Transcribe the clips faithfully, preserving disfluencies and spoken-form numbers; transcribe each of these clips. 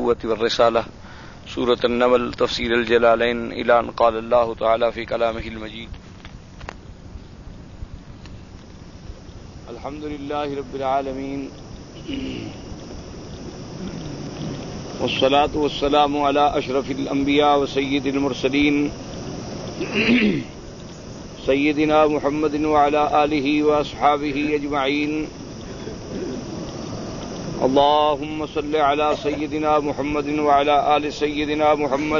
النبوة والرسالة سورة النمل تفسير الجلالين إلى أن قال الله تعالى في كلامه المجيد الحمد لله رب العالمين والصلاة والسلام على أشرف الأنبياء وسيد المرسلين سيدنا محمد وعلى آله وأصحابه أجمعين اللهم صل على سيدنا محمد وعلى آل سيدنا محمد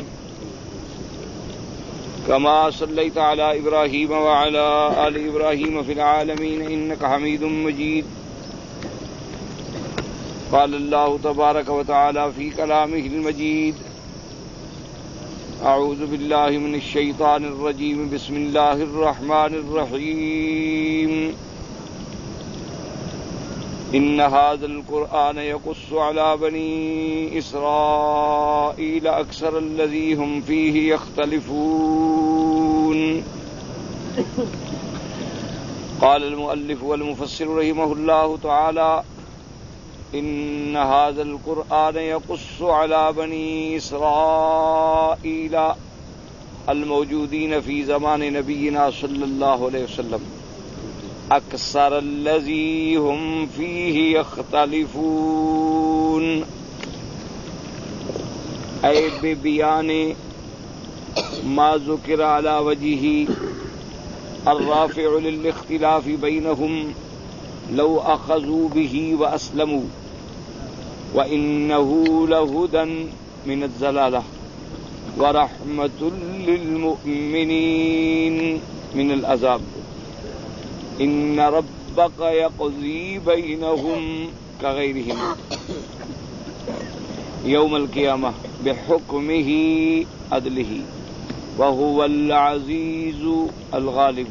كما صليت على إبراهيم وعلى آل إبراهيم في العالمين إنك حميد مجيد قال الله تبارك وتعالى في كلامه المجيد أعوذ بالله من الشيطان الرجيم بسم الله الرحمن الرحيم إن هذا القرآن يقص على بني إسرائيل أكثر الذي هم فيه يختلفون قال المؤلف والمفسر رحمه الله تعالى إن هذا القرآن يقص على بني إسرائيل الموجودين في زمان نبينا صلى الله عليه وسلم اکثر الذی هم فیہ یختلفون اے بیان ما ذکر علی وجہہ الرافع للاختلاف بینہم لو اخذوا به واسلموا وانہ لہدی من الضلالہ ورحمۃ للمؤمنین من العذاب ان ربک یقضی بینہم کغیرہم یوم القیامہ بحکمہ عدلہ وہو العزیز الغالب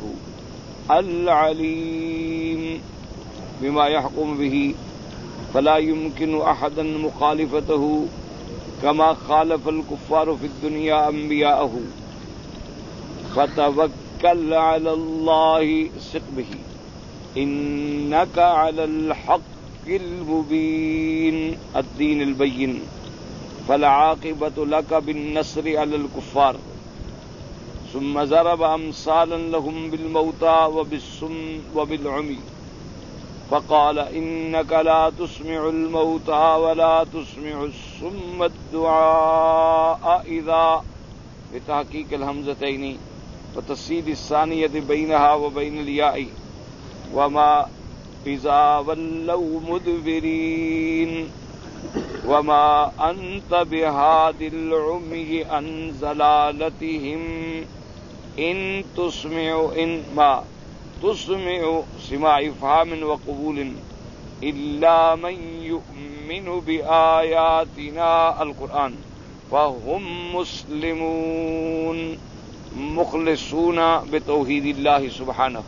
العلیم بما يحكم به فلا يمكن احدا مخالفتہ كما خالف الكفار في الدنيا انبیاءہ فتوکل علی اللہ ثق به انك على الحق المبين الدين البين فالعاقبة لك بالنصر على الكفار ثم ضرب امثالا لهم بالموتى وبالصم وبالعمي فقال انك لا تسمع الموتى ولا تسمع الصم الدعاء اذا بتحقيق الهمزتين وتصحيح الثانية بينها وبين الياء وما اذا ولوا مدبرين وما انت بهاد العمي عن ضلالتهم ان تسمع ان ما تسمع سماع افهام وقبول الا من يؤمن بآياتنا القرآن فهم مسلمون مخلصون بتوحید اللہ سبحانہ.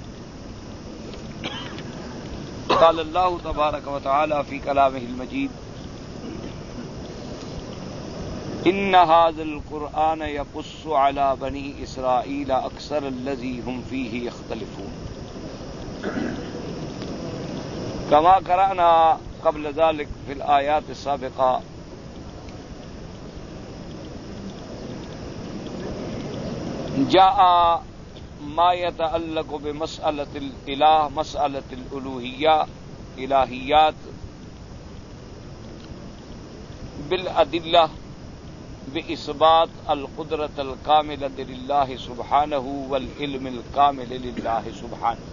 قال اللہ تبارک و تعالی فی کلامہ المجید ان هذا القرآن يقص على بني اسرائیل اکثر الذی هم فیہ یختلفون كما قرأنا قبل ذلك في الآيات السابقة. جاء ما يتعلق بمسألة الإله مسألة الألوهية إلهيات بالأدلة بإثبات القدرة الكاملة لله سبحانه والعلم الكامل لله سبحانه.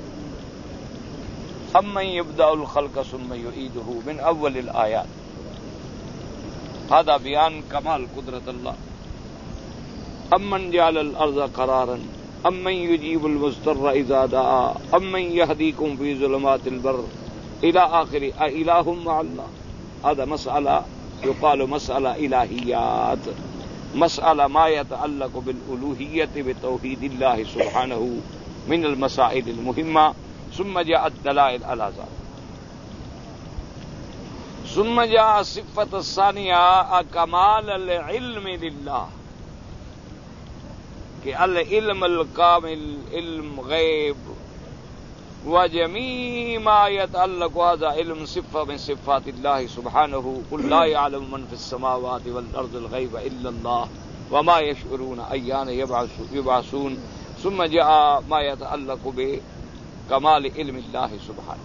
أمن يبدأ الخلق ثم يعيده من أول الآيات. هذا بيان كمال قدرة الله. امن جعل الارض قرارا امن يجيب المضطر اذا دعا امن يهديكم في ظلمات البر الى اخر اله مع الله. هذا مسألة يقال مسألة الهيات مسألة ما يتعلق بالالوهية بتوحيد الله سبحانه من المسائل المهمة. ثم جاء الدلائل على ذلك. ثم جاء الصفة الثانية كمال العلم لله کہ العلم الکامل علم غیب وجميع ما يتعلق هذا علم صفة من صفات الله سبحانه قل لا يعلم من في السماوات والأرض الغيب إلا الله وما يشعرون أيان يبعثون ثم جاء ما يتعلق بكمال علم الله سبحانه.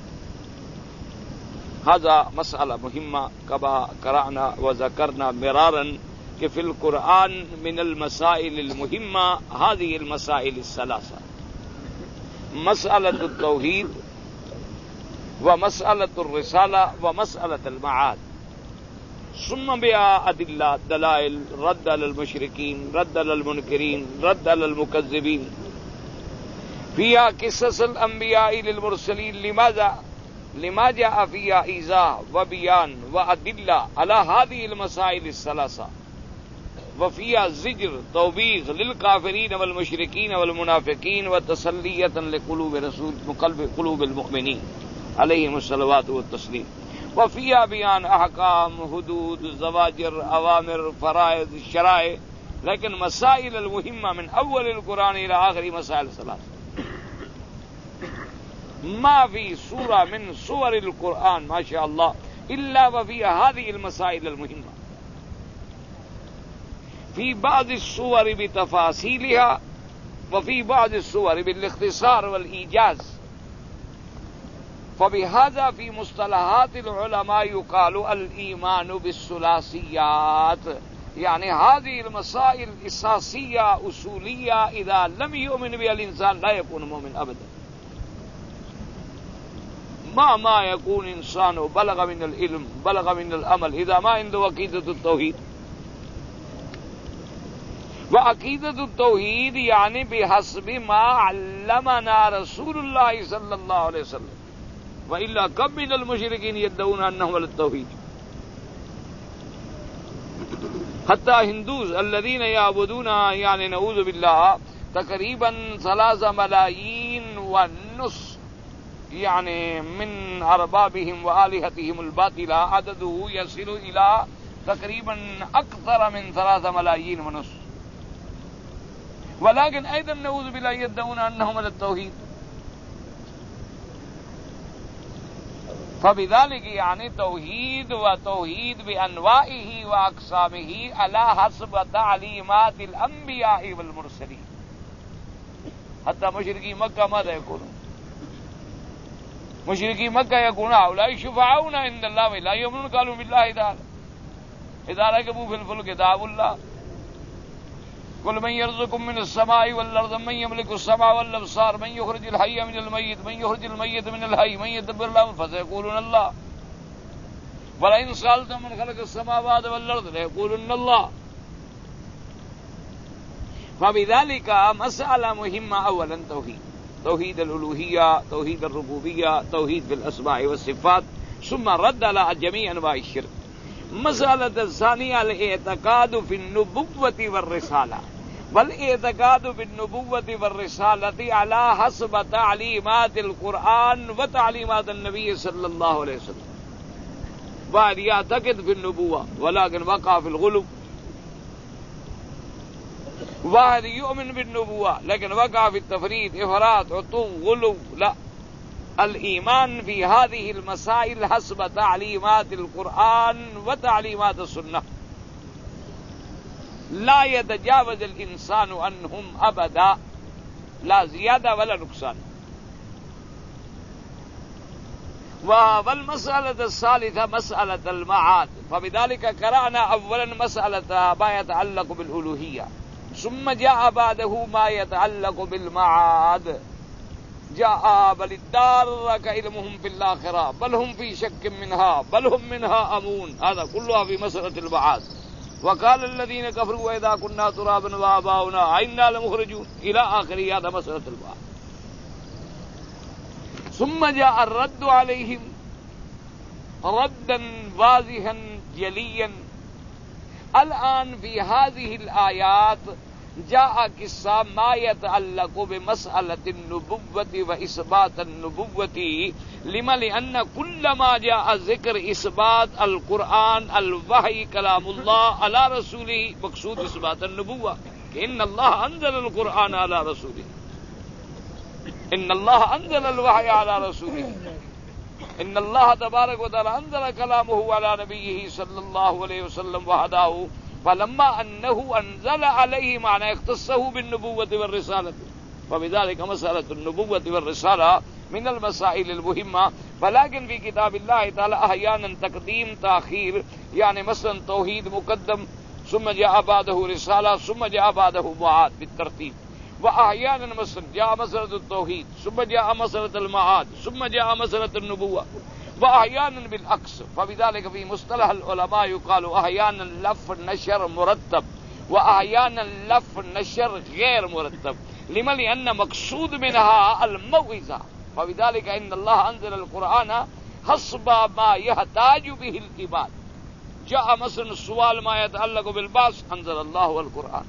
هذا مسألة مهمة كما قرأنا وذكرنا مرارا کہ فی القرآن من المسائل المهمة هذه المسائل الثلاثة: مسألة التوحید ومسألة الرسالة ومسألة المعاد. ثم بها أدلة دلائل رد على المشركين رد على المنكرين رد على المكذبين. فيها قصص الأنبياء للمرسلين. لماذا؟ لما جاء فيها إيضاح وبيان وأدلة على هذه المسائل الثلاثة، وفيها زجر توبيخ للكافرين والمشركين والمنافقين وتسلية لقلوب رسول قلب قلوب المؤمنين عليهم الصلوات والتسليم. وفيها بيان أحكام حدود زواجر أوامر فرائض شرائع. لیکن مسائل المهمة من أول القرآن إلى آخر مسائل ثلاث. ما في سورة من سور القرآن ما شاء الله إلا وفيها هذه المسائل المهمة، في بعض السور بتفاصيلها وفي بعض السور بالاختصار والإيجاز. فبهذا في مصطلحات العلماء يقال الإيمان بالثلاثيات، يعني هذه المسائل أساسية أصولية إذا لم يؤمن بها الإنسان لا يكون مؤمن أبدا. ما ما يكون إنسان بلغ من العلم بلغ من العمل إذا ما عنده عقيدة التوحيد. وعقيدة التوحيد يعني بحسب ما علمنا رسول الله صلى الله عليه وسلم، وإلا كم من المشركين يدعون أنهم على التوحيد. حتى هندوز الذين يعبدون يعني نعوذ بالله تقريبا ثلاثة ملايين ونصف يعني من أربابهم وآلهتهم الباطلة عدده يصل إلى تقريبا أكثر من ثلاثة ملايين ونصف، ولكن أيضا نعوذ بالله يدعون أنهم على التوحيد. فبذلك يعني توحيد وتوحيد بأنواعه وأقسامه على حسب تعليمات الأنبياء والمرسلين. حتى مشركي مكة ماذا يقولون؟ مشركي مكة يقولون هؤلاء شفعاؤنا عند الله لا يؤمنون قالوا بالله تعالى إذا ركبوا في الفلك دعوا الله قل من يرزقكم من السماء والأرض من يملك السمع والأبصار من يخرج الحي من الميت من يخرج الميت من الحي من يدبر الأمر فسيقولون الله ولئن سألتم من خلق السماوات والأرض ليقولن الله. فبذلك مسألة مهمة. أولا توحيد توحيد الألوهية توحيد الربوبية توحيد في الأسماء والصفات، ثم رد على جميع أنواع الشرك. مسألة الثانية الاعتقاد في النبوة والرسالة، والاعتقاد بالنبوة والرسالة على حسب تعليمات القرآن وتعليمات النبي صلى الله عليه وسلم. بعد يعتقد في النبوة ولكن وقع في الغلو، واحد يؤمن بالنبوة لكن وقع في التفريط إفراط عطو غلو. لا، الإيمان في هذه المسائل حسب تعليمات القرآن وتعليمات السنة، لا يتجاوز الإنسان عنهم أبدا، لا زيادة ولا نقصان. والمسألة الثالثة مسألة المعاد. فبذلك قرأنا أولا مسألة ما يتعلق بالألوهية، ثم جاء بعده ما يتعلق بالمعاد. جاء بل الدار كعلمهم في الآخرة بل هم في شك منها بل هم منها أمون. هذا كلها في مسألة المعاد. وقال الذين كفروا وإذا كنا ترابا وآباؤنا أئنا لمخرجون إلى آخر. هذا مسألة المعاد. ثم جاء الرد عليهم ردا واضحا جليا. الآن في هذه الآيات جاء قصة ما يتعلق بمسألة النبوة وإثبات النبوة. لما؟ لأن كل ما جاء ذكر إثبات القرآن الوحي كلام الله على رسوله مقصود إثبات النبوة، إن الله أنزل القرآن على رسوله. ان اللہ انزل الوحی علی رسولہ، ان اللہ تبارک و تعالی انزل کلامہ علی نبیہ صلی اللہ علیہ وسلم وحدہ فلما انه انزل علیہ معنی اختصہ بالنبوۃ والرسالۃ فبذلك مسألة النبوة والرسالة من المسائل المهمة، ولكن في كتاب الله تعالى أحيانا تقديم تأخير، يعني مثلا توحيد مقدم ثم جاء بعده رسالة ثم جاء بعده معاد بالترتيب، وأحيانا مثلا جاء مسألة التوحيد ثم جاء مسألة المعاد ثم جاء مسألة النبوة، وأحيانا بالعكس. فبذلك في مصطلح العلماء يقال أحيانا لف نشر مرتب وأحيانا لف نشر غير مرتب، لما لأن مقصود منها الموعظة. فبذلك إن الله أنزل القرآن حسب ما يحتاج به العباد. جاء مثلا السؤال ما يتعلق بالبعث أنزل الله القرآن،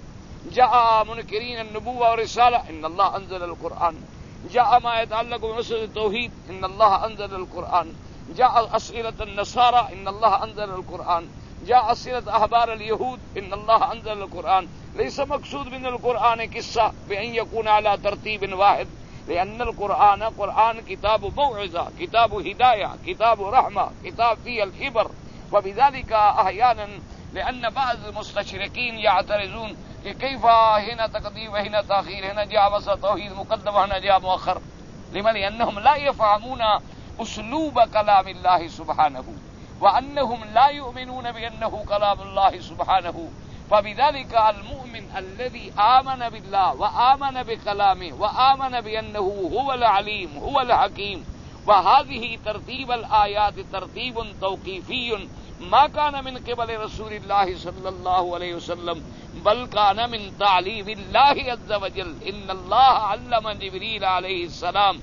جاء منكرين النبوة والرسالة إن الله أنزل القرآن، جاء ما يتعلق بمسألة التوحيد إن الله أنزل القرآن، جاء أسئلة النصارى إن الله أنزل القرآن، جاء أسئلة أحبار اليهود إن الله أنزل القرآن. ليس مقصود من القرآن قصة بأن يكون على ترتيب واحد، لأن القرآن قرآن كتاب موعظة، كتاب هداية، كتاب رحمة، كتاب فيه العبر. وبذلك أحيانا لأن بعض المستشرقين يعترضون کہ كيف هنا تقديم وهنا تأخير، هنا جاء بس توحيد مقدم وهنا جاء مؤخر، لما لأنهم لا يفهمون أسلوب كلام الله سبحانه، وأنهم لا يؤمنون بأنه كلام الله سبحانه. فبذلك المؤمن الذي آمن بالله وآمن بكلامه وآمن بأنه هو العليم هو الحكيم، وهذه ترتيب الآيات ترتيب توقيفي ما كان من قبل رسول الله صلى الله عليه وسلم، بل كان من تعليم الله عز وجل. إن الله علم جبريل عليه السلام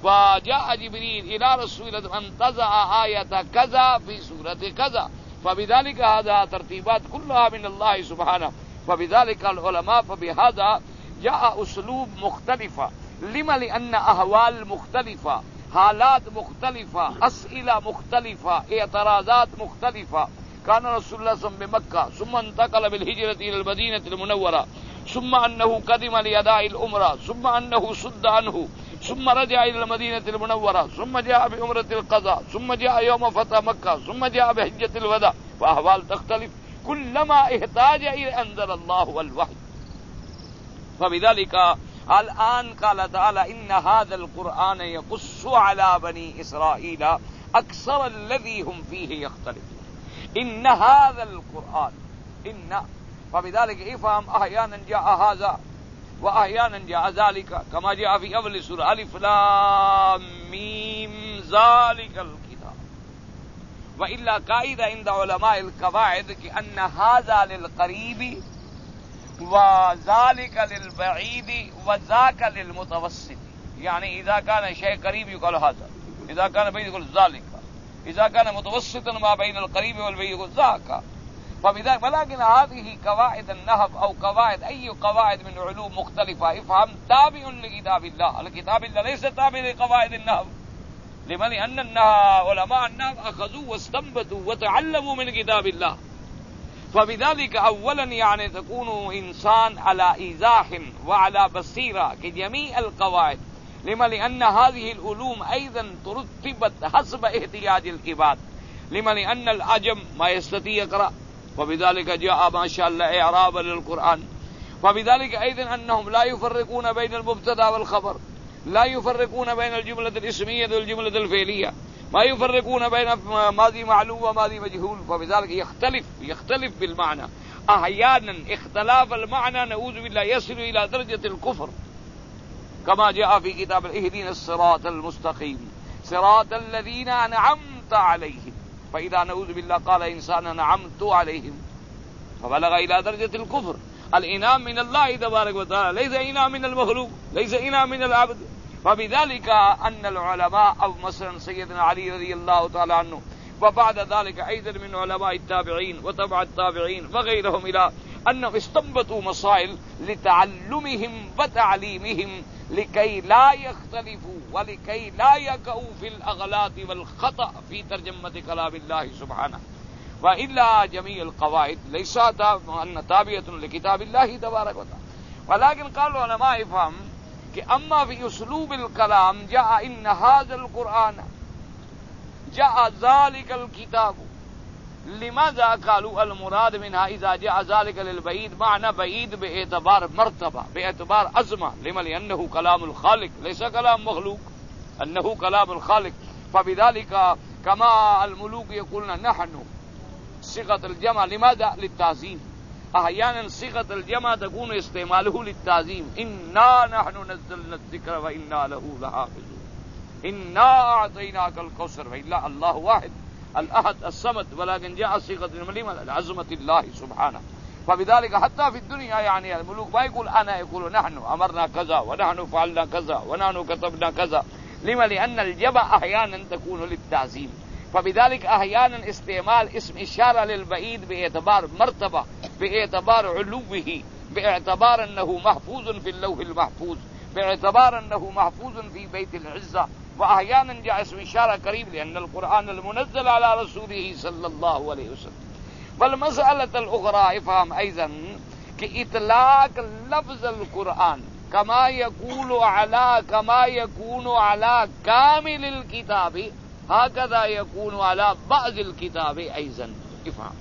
وجاء جبريل إلى رسول انتزع آية كذا في سورة كذا، فبذلك هذا ترتيبات كلها من الله سبحانه. فبذلك العلماء فبهذا جاء أسلوب مختلفة، لما لأن أهوال مختلفة، حالات مختلفة، أسئلة مختلفة، اعتراضات مختلفة. كان رسول الله صلى الله عليه وسلم بمكة ثم انتقل بالهجرة إلى المدينة المنورة، ثم أنه قدم لأداء العمرة، ثم أنه صد عنه، ثم رجع إلى المدينة المنورة، ثم جاء بعمرة القضاء، ثم جاء يوم فتح مكة، ثم جاء بحجة الوداع، وأحوال تختلف كلما احتاج إلى أنزل الله الوحي. فبذلك الآن قال تعالى إن هذا القرآن يقص على بني إسرائيل أكثر الذي هم فيه يختلفون. إن هذا القرآن إن، فبذلك افهم أحيانا جاء هذا وأحيانا جاء ذلك، كما جاء في أول سورة ألف لام ميم ذلك الكتاب. وإلا قاعدة عند علماء القواعد كأن هذا للقريب وذلك للبعيد وذاك للمتوسط، يعني إذا كان شيء قريب يقال هذا، إذا كان بعيد يقول ذلك، إذا كان متوسطا ما بين القريب والبعيد يقول ذاك. فبذلك ولكن هذه قواعد النحو أو قواعد أي قواعد من علوم مختلفة افهم تابع لكتاب الله، الكتاب الله ليس تابع لقواعد النحو، لما لأن علماء النحو أخذوا واستنبطوا وتعلموا من كتاب الله. فبذلك أولا يعني تكون إنسان على إيضاح وعلى بصيرة كجميع القواعد، لما لأن هذه العلوم أيضا ترتبت حسب احتياج العباد، لما لأن العجم ما يستطيع يقرأ، وبذلك جاء ما شاء الله إعرابا للقرآن. فبذلك أيضا أنهم لا يفرقون بين المبتدا والخبر، لا يفرقون بين الجملة الاسمية والجملة الفعلية، ما يفرقون بين ماضي معلوم وماضي مجهول. فبذلك يختلف يختلف بالمعنى، أحيانا اختلاف المعنى نعوذ بالله يصل إلى درجة الكفر، كما جاء في كتاب اهدنا الصراط المستقيم صراط الذين أنعمت عليهم، فإذا نعوذ بالله قال إنسان أنعمت عليهم فبلغ إلى درجة الكفر. الإنعام من الله تبارك وتعالى، ليس إنعام من المخلوق، ليس إنعام من العبد. فبذلك أن العلماء أو مثلا سيدنا علي رضي الله تعالى عنه وبعد ذلك أيضا من علماء التابعين وتبع التابعين وغيرهم إلى أنهم استنبطوا مسائل لتعلمهم وتعليمهم لكي لا يختلفوا ولكي لا يقعوا في الأغلاط والخطأ في ترجمة كلام الله سبحانه. وإلا جميع القواعد ليس أن تابعة لكتاب الله تبارك وتعالى. ولكن قال العلماء افهم کہ اما فی اسلوب الکلام جاء ان ھذا القرآن جاء ذلك الكتاب لماذا قالوا المراد منها اذا جاء ذلك للبعيد معنى بعيد باعتبار مرتبہ باعتبار عظمہ لما لانه كلام الخالق ليس كلام مخلوق انه كلام الخالق فبذلك كما الملوك يقولون نحن صيغة الجمع لماذا للتعظيم احيانا صيغة الجمع تكون استعماله للتعظيم انا نحن نزلنا الذكر وانا له لحافظون انا اعطيناك الكوثر والا الله واحد الاحد الصمد ولكن جاء صيغة المليمة لعظمة الله سبحانه فبذلك حتى في الدنيا يعني الملوك ما يقول انا يقول نحن امرنا كذا ونحن فعلنا كذا ونحن كتبنا كذا لما لان الجمع احيانا تكون للتعظيم فبذلك احيانا استعمال اسم اشارة للبعيد باعتبار مرتبة باعتبار علوه باعتبار انه محفوظ في اللوح المحفوظ باعتبار انه محفوظ في بيت العزة واحيانا جاء اسم اشارة قريب لان القرآن المنزل على رسوله صلى الله عليه وسلم. والمسألة الاخرى افهم ايضا کہ اطلاق لفظ القرآن كما يقول على كما يكون على كامل الكتاب هكذا يكون على بعض الكتاب ايضا. افهم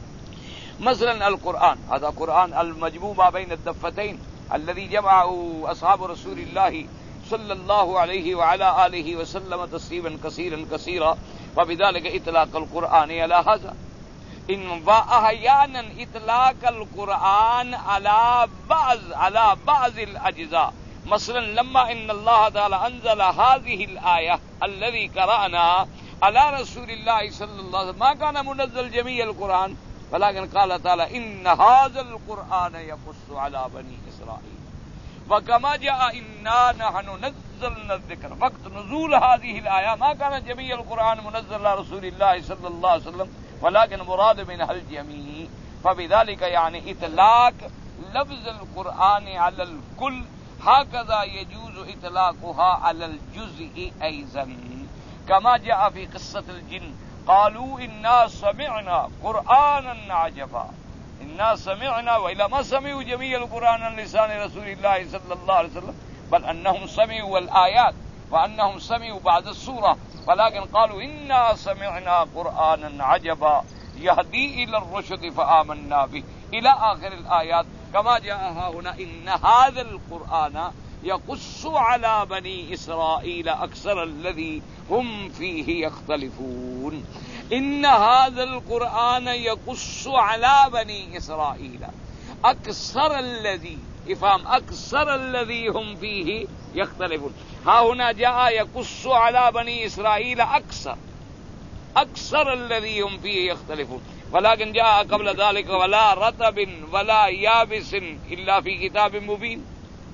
مثلا القرآن هذا قرآن المجموع ما بين الدفتين الذي جمعه اصحاب رسول الله صلى الله عليه وعلى آله وسلم تسليما كثيرا كثيرا وبذلك اطلاق القرآن على هذا ان واحيانا اطلاق القرآن على بعض على بعض الاجزاء مثلا لما ان الله تعالى انزل هذه الآية الذي قرأنا على رسول الله صلى الله عليه وسلم ما كان منزل جميع القرآن ولكن قال تعالى ان هذا القرآن يقص على بني إسرائيل وكما جاء انا نحن نزلنا الذكر وقت نزول هذه الآية ما كان جميع القرآن منزل على رسول الله صلى الله عليه وسلم ولكن مراد منها الجميع فبذلك يعني اطلاق لفظ القرآن على الكل هكذا يجوز اطلاقها على الجزء ايضا كما جاء في قصة الجن قالوا انا سمعنا قرآنا عجبا انا سمعنا وإلا ما سمعوا جميع القرآن عن لسان رسول الله صلى الله عليه وسلم بل انهم سمعوا الآيات وانهم سمعوا بعد السورة ولكن قالوا انا سمعنا قرآنا عجبا يهدي الى الرشد فآمنا به الى آخر الآيات كما جاء هنا ان هذا القرآن يقص على بني إسرائيل أكثر الذي هم فيه يختلفون ان هذا القرآن يقص على بني إسرائيل أكثر الذي افهم أكثر الذي هم فيه يختلفون ها هنا جاء يقص على بني إسرائيل أكثر أكثر الذي هم فيه يختلفون ولكن جاء قبل ذلك ولا رطب ولا يابس إلا في كتاب مبين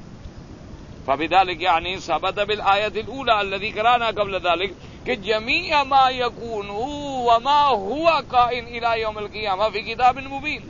فبذلك يعني ثبت بالآية الأولى الذي قرأنا قبل ذلك کہ جميع ما يكون وما هو كائن إلى يوم القيامة في كتاب مبين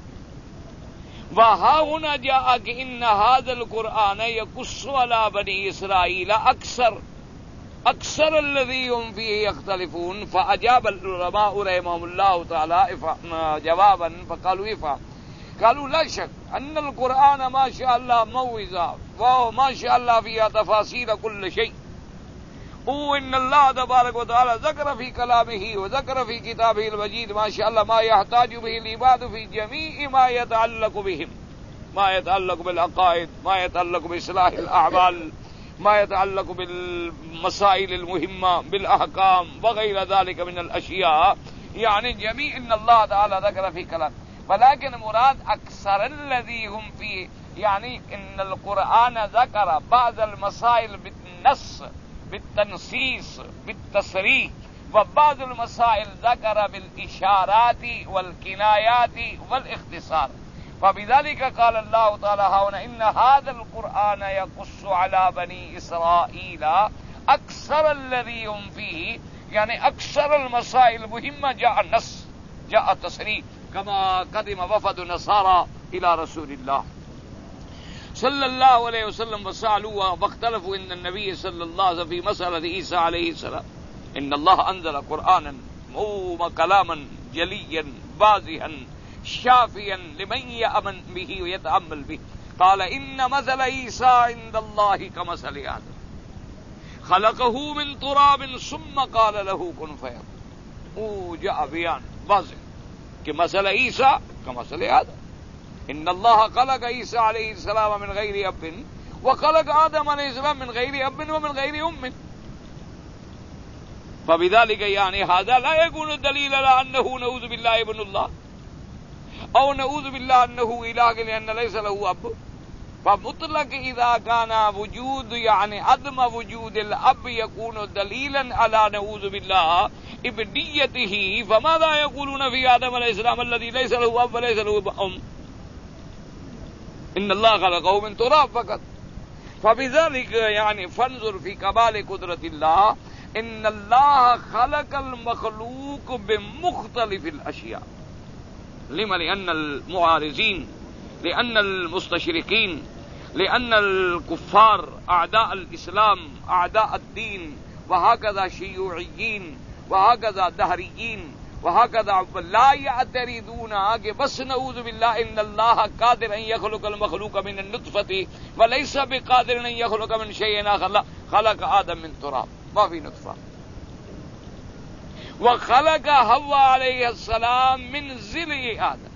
وها هنا جاء إن هذا القرآن يقص على بني إسرائيل أكثر أكثر الذي هم فيه يختلفون فأجاب العلماء رحمهم الله تعالى جوابا فقالوا إفهم قالوا لا شك أن القرآن ما شاء الله موعظة وما شاء الله فيها تفاصيل كل شيء وإن الله تبارك وتعالى ذكر في كلامه وذكر في كتابه المجيد ما شاء الله ما يحتاج به العباد في جميع ما يتعلق بهم ما يتعلق بالعقائد ما يتعلق بإصلاح الأعمال ما يتعلق بالمسائل المهمة بالأحكام وغير ذلك من الأشياء يعني جميع إن الله تعالى ذكر في كلامه ولكن مراد أكثر الذي هم فيه يعني إن القرآن ذكر بعض المسائل بالنص بالتنصيص بالتصريح وبعض المسائل ذكر بالإشارات والكنايات والاختصار فبذلك قال الله تعالى هنا إن هذا القرآن يقص على بني إسرائيل أكثر الذي هم فيه يعني أكثر المسائل المهمة جاء النص جاء التصريح كما قدم وفد نصارى إلى رسول الله صلى الله عليه وسلم وسألوا واختلفوا إن النبي صلى الله عليه وسلم في مسألة عيسى عليه السلام إن الله أنزل قرآنا كلاما جليا واضحا شافيا لمن يأمن به ويتأمل به قال ان مثل عیسی عند اللہ کمثل آدم خلقه من تراب ثم قال له كن فيكون. او جاء بیان واضح کہ مثل عیسی کمثل آدم. ان اللہ خلق عیسی علیہ السلام من غیر اب وخلق آدم علیہ السلام من غیر اب ومن غیر ام. فبذلك يعني هذا لا يكون دليل على انه نعوذ بالله ابن الله او نعوذ بالله انه اله لان ليس له اب. فمطلق اذا كان وجود يعني عدم وجود الاب يكون دليلا على نعوذ بالله ابنيته. فماذا يقولون في آدم عليه السلام الذي ليس له اب وليس له ام؟ ان الله خلقه من تراب فقط. فبذلك يعني فانظر في كمال قدرة الله ان الله خلق المخلوق بمختلف الاشياء. لما؟ لان المعارضين، لان المستشرقين، لان الكفار اعداء الاسلام اعداء الدين وهكذا شيوعيين وهكذا دهريين وهكذا لا يعترضون کہ بس نعوذ بالله ان الله قادر ان يخلق المخلوق من النطفة وليس بقادر ان يخلق من شيء آخر. خلق آدم من تراب ما في نطفة وخلق حواء عليه السلام من ضلع آدم.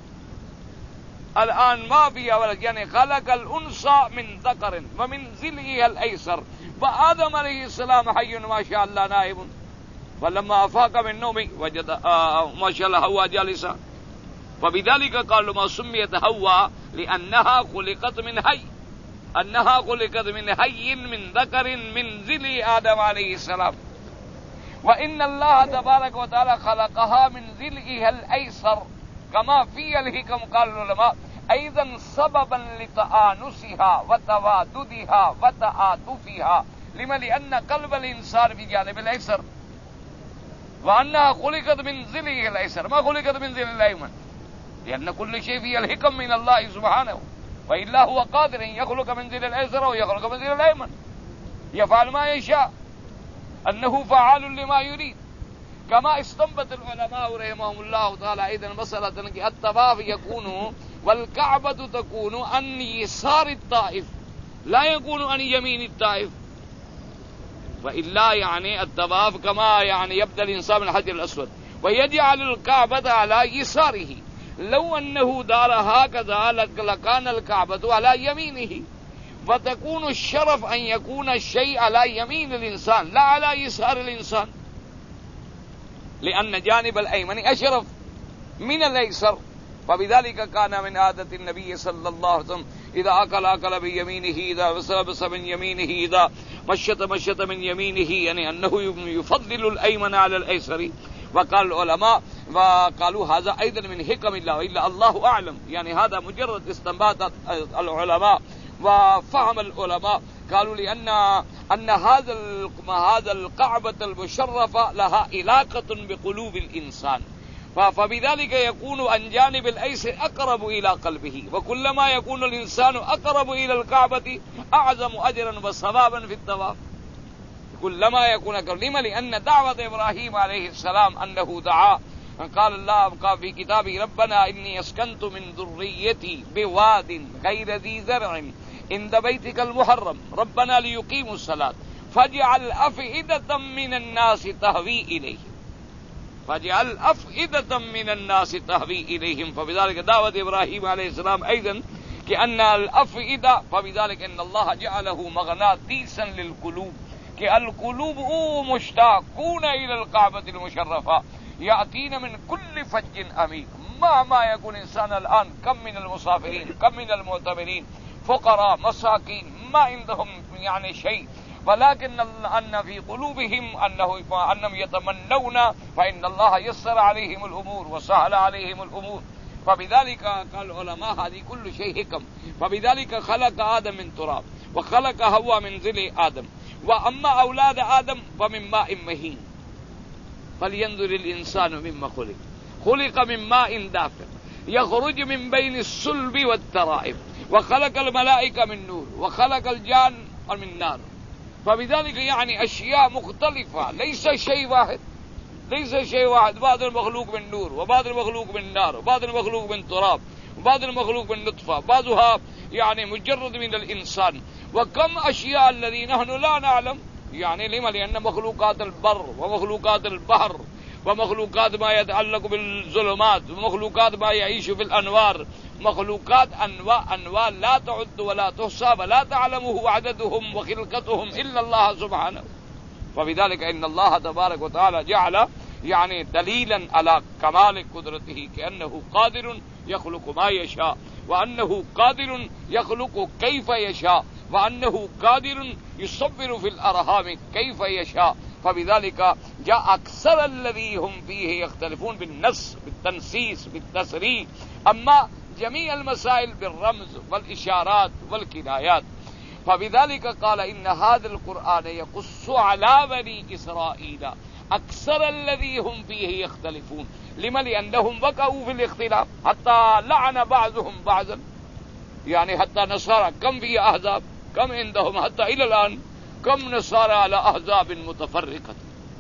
الآن ما في ولد، يعني خلق الأنثى من ذكر ومن ضلعها الأيسر. وآدم عليه السلام حي ما شاء الله نائم. فلما أفاق من نومه وجد آه ما شاء الله حواء جالسة. فبذلك قالوا ما سميت حواء لأنها خلقت من حي، أنها خلقت من حي من ذكر من ضلع آدم عليه السلام. وإن الله تبارك وتعالى خلقها من ضلعها الأيسر كما في الحكم. قال العلماء أيضا سببا لتآنسها وتواددها وتعاطفها. لما؟ لأن قلب الإنسان في جانب الأيسر وأنها خلقت من ضلعه الأيسر ما خلقت من ضلع الأيمن، لأن كل شيء فيه الحكم من الله سبحانه. وإلا هو قادر أن يخلق من ضلع الأيسر ويخلق من ضلع الأيمن، يفعل ما يشاء، أنه فعال لما يريد. كما استنبط العلماء رحمهم الله تعالى أيضا مسألة کہ الطواف يكون والكعبة تكون عن يسار الطائف لا يكون عن يمين الطائف. وإلا يعني الطواف كما يعني يبدأ الإنسان من الحجر الأسود ويجعل الكعبة على يساره. لو أنه دار هكذا لكان الكعبة على يمينه. فتكون الشرف أن يكون الشيء على يمين الإنسان لا على يسار الإنسان، لأن جانب الأيمن أشرف من الأيسر. فبذلك كان من عادة النبي صلى الله عليه وسلم إذا أكل أكل بيمينه، إذا بس من يمينه، إذا مشط مشط من يمينه، يعني أنه يفضل الأيمن على الأيسر. وقال العلماء وقالوا هذا أيضا من حكم الله إلا الله أعلم، يعني هذا مجرد استنباط العلماء وفهم العلماء. قالوا لأن أن هذا هذا الكعبة المشرفة لها علاقة بقلوب الإنسان، فبذلك يكون عن جانب الأيسر أقرب إلى قلبه. وكلما يكون الإنسان أقرب إلى الكعبة أعظم أجرا وثوابا في الطواف. كلما يكون أقرب. لما؟ لأن دعوة إبراهيم عليه السلام أنه دعا، قال الله قال في كتابه ربنا إني أسكنت من ذريتي بواد غير ذي زرع عند بيتك المحرم ربنا ليقيموا الصلاة فاجعل أفئدة من الناس تهوي إليهم فاجعل أفئدة من الناس تهوي إليهم. فبذلك دعوة إبراهيم عليه السلام أيضا كأن الأفئدة، فبذلك إن الله جعله مغناطيسا للقلوب، كالقلوب مشتاقون إلى الكعبة المشرفة يأتين من كل فج عميق. مهما يكون إنسان الآن كم من المسافرين كم من المعتمرين فقراء مساكين ما عندهم يعني شيء، ولكن أن في قلوبهم أنه أنهم يتمنون، فإن الله يسر عليهم الأمور وسهل عليهم الأمور. فبذلك قال العلماء هذه كل شيء حكم. فبذلك خلق آدم من تراب وخلق حواء من ضلع آدم. وأما أولاد آدم فمن ماء مهين. فلينظر الإنسان مما خلق خلق من ماء دافق يخرج من بين الصلب والترائب. وخلق الملائكة من نور وخلق الجان من نار. فبذلك يعني أشياء مختلفة، ليس شيء واحد، ليس شيء واحد. بعض المخلوق من نور وبعض المخلوق من نار وبعض المخلوق من تراب بعض المخلوق من نطفة، بعضها يعني مجرد من الإنسان. وكم أشياء الذي نحن لا نعلم، يعني لما؟ لأن مخلوقات البر ومخلوقات البحر ومخلوقات ما يتعلق بالظلمات ومخلوقات ما يعيش في الأنوار، مخلوقات أنواع أنواع لا تعد ولا تحصى ولا تعلمه عددهم وخلقتهم إلا الله سبحانه. فبذلك إن الله تبارك وتعالى جعل يعني دليلا على كمال قدرته، كأنه قادر يخلق ما يشاء، وأنه قادر يخلق كيف يشاء، وأنه قادر يصبر في الأرحام كيف يشاء. فبذلك جاء أكثر الذي هم فيه يختلفون بالنص بالتنسيس بالتسريح، أما جميع المسائل بالرمز والإشارات والكنايات. فبذلك قال إن هذا القرآن يقص على بني إسرائيل أكثر الذي هم فيه يختلفون. لما؟ لأنهم وقعوا في الاختلاف حتى لعن بعضهم بعضا، يعني حتى نصارى كم في أحزاب، كم عندهم حتى إلى الآن كم نصارى على أحزاب متفرقة،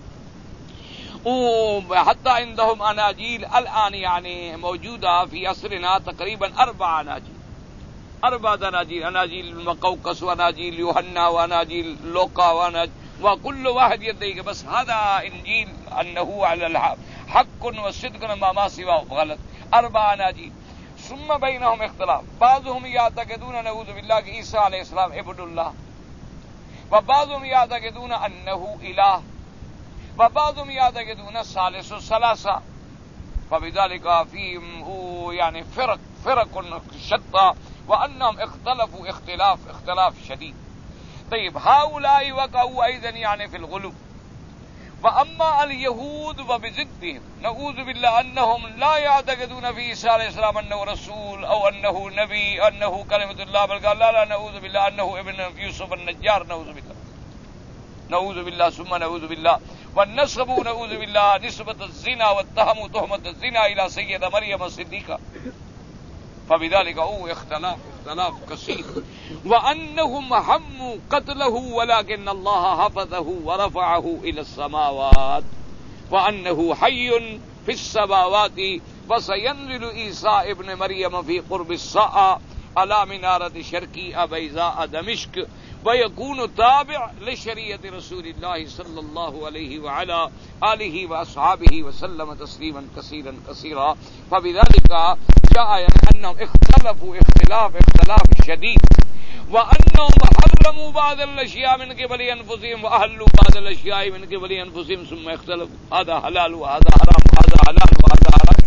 وحتى عندهم أناجيل الآن يعني موجودة في عصرنا تقريبا أربع أناجيل، أربع أناجيل، أناجيل مقوقس وأناجيل يوحنا وأناجيل لوقا وأناجيل، وكل واحد يدعي بس هذا إنجيل أنه على الحق والصدق ما ما سواه غلط. أربع أناجيل ثم بينهم اختلاف، بعضهم يعتقدون نعوذ بالله عيسى عليه السلام ابن الله، وبعضهم يعتقدون أنه إله، وبعضهم يعتقدون ثالث الثلاثة. فبذلك فيهم يعني فرق فرق شتى، وأنهم اختلفوا اختلاف اختلاف شديد. طيب هؤلاء وقعوا أيضا يعني في الغلو. وأما اليهود وبضدهم نعوذ بالله أنهم لا يعتقدون في عيسى عليه السلام أنه رسول أو أنه نبي أنه كلمة الله، بل قال لا لا نعوذ بالله أنه ابن يوسف النجار، نعوذ بالله نعوذ بالله ثم نعوذ بالله. والنسبوا نعوذ بالله نسبة الزنا واتهموا تهمة الزنا إلى سيدة مريم الصديقة. فبذلك هو اختلاف اختلاف كثير. وأنهم هموا قتله ولكن الله حفظه ورفعه إلى السماوات، وأنه حي في السماوات، وسينزل عيسى ابن مريم في قرب الساعة على منارة شرقي بيضاء دمشق، ويكون تابع لشريعة رسول الله صلى الله عليه وعلى آله وأصحابه وسلم تسليما كثيرا كثيرا. فبذلك جاء أنهم اختلفوا اختلاف اختلاف شديد، وأنهم حرموا بعض الأشياء من قبل أنفسهم وأهلوا بعض الأشياء من قبل أنفسهم ثم اختلفوا، هذا حلال وهذا حرام وهذا حلال وهذا حرام.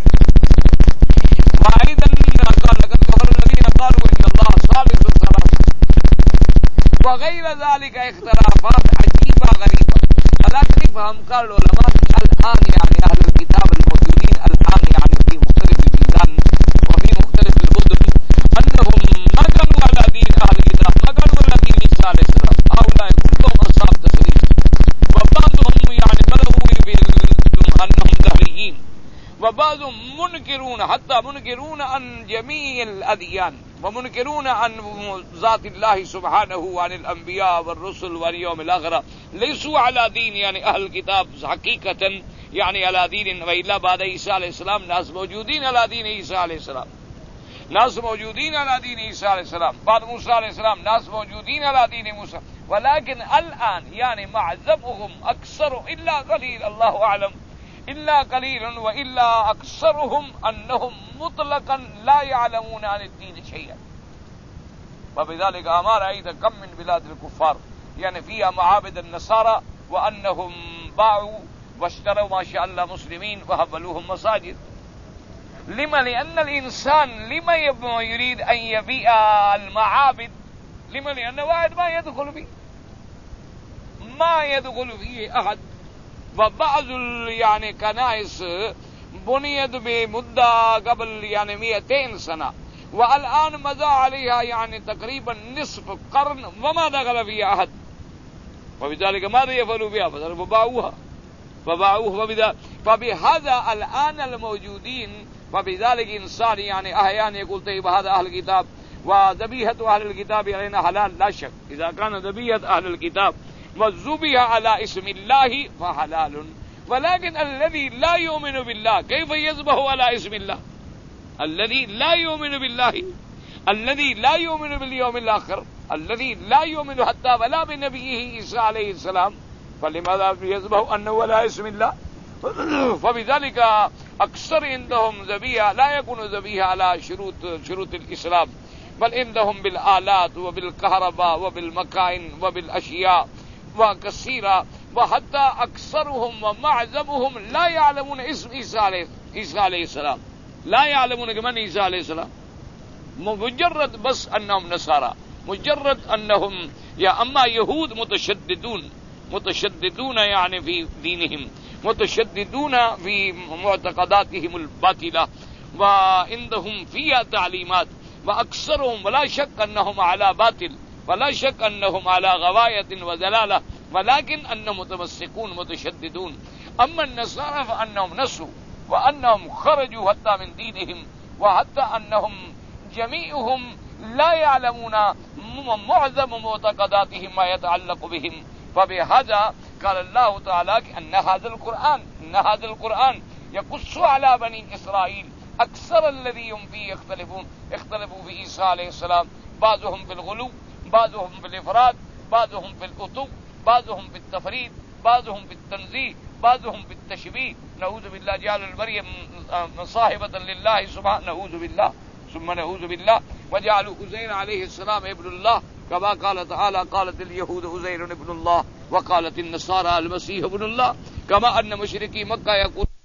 وأيضا قال لقد كفر الذين قالوا إن الله ثالث ثلاثة، وغير ذلك اختلافات عجيبة غريبة. ولكن يفهم قال العلماء الآن يعني أهل الكتاب الموجودين الآن يعني في مختلف البلدان وفي مختلف المدن أنهم ما كانوا على دين أهل الكتاب، ما كانوا على دين عيسى عليه السلام، هؤلاء كلهم أصحاب تسليم، وبعضهم يعني بلغوا أنهم دهريين، وبعضهم منكرون حتى منكرون عن جميع الأديان، ومنكرون عن ذات الله سبحانه وعن الأنبياء والرسل واليوم الآخر، ليسوا على دين يعني أهل الكتاب حقيقة، يعني على دين. وإلا بعد عيسى عليه السلام ناس موجودين على دين عيسى عليه السلام، ناس موجودين على دين عيسى عليه السلام، بعد موسى عليه السلام ناس موجودين على دين موسى، ولكن الآن يعني معظمهم أكثر إلا قليل الله أعلم إلا قليل، وإلا أكثرهم أنهم مطلقا لا يعلمون عن الدين شيئا. وبذلك أمر أيضا كم من بلاد الكفار يعني فيها معابد النصارى، وأنهم باعوا واشتروا ما شاء الله مسلمين وهبلوهم مساجد. لما؟ لأن الإنسان لما يريد أن يبيع المعابد؟ لما؟ لأن واحد ما يدخل فيه ما يدخل فيه أحد. وبعض يعني كنائس بنيت بمدة قبل يعني مئتين سنة، والآن مضى عليها يعني تقريبا نصف قرن وما دخل فيها أحد. وبذلك ماذا يفعلوا بها؟ فباعوها فباعوها فبهذا الآن الموجودين. وبذلك إنسان يعني أحيانا يقول طيب هذا أهل الكتاب وذبيحة أهل الكتاب علينا حلال، لا شك إذا كان ذبيحة أهل الكتاب وذبح على اسم الله فحلال، ولكن الذي لا يؤمن بالله كيف يذبح على اسم الله؟ الذي لا يؤمن بالله الذي لا يؤمن باليوم الآخر الذي لا يؤمن حتى ولا بنبيه عيسى عليه السلام فلماذا يذبح أنه ولا اسم الله فبذلك أكثر عندهم ذبيحة لا يكون ذبيحة على شروط شروط الإسلام بل عندهم بالآلات وبالكهرباء وبالمكائن وبالأشياء وكثيرة وحتى أكثرهم ومعظمهم لا يعلمون اسم عيسى عليه عيسى عليه السلام لا يعلمون من عيسى عليه السلام مجرد بس أنهم نصارى مجرد أنهم يا أما يهود متشددون متشددون يعني في دينهم متشددون في معتقداتهم الباطلة وعندهم فيها تعليمات وأكثرهم ولا شك أنهم على باطل ولا شك أنهم على غواية وزلالة ولكن أنهم متمسكون متشددون. أما النصارى فأنهم نسوا وأنهم خرجوا حتى من دينهم وحتى أنهم جميعهم لا يعلمون معظم معتقداتهم ما يتعلق بهم. فبهذا قال الله تعالى أن هذا القرآن أن هذا القرآن يقص على بني إسرائيل أكثر الذي هم فيه يختلفون اختلفوا في عيسى عليه السلام بعضهم في الغلو بعضهم في الإفراد بعضهم في الأطو بعضهم في التفريد بعضهم في التنزيه بعضهم في التشبيه. نعوذ بالله جعل المريم صاحبة لله سبحانه نعوذ بالله ثم نعوذ بالله وجعلوا عزير عليه السلام ابن الله كما قال تعالى قالت اليهود عزير ابن الله وقالت النصارى المسيح ابن الله كما أن مشركي مكة يقول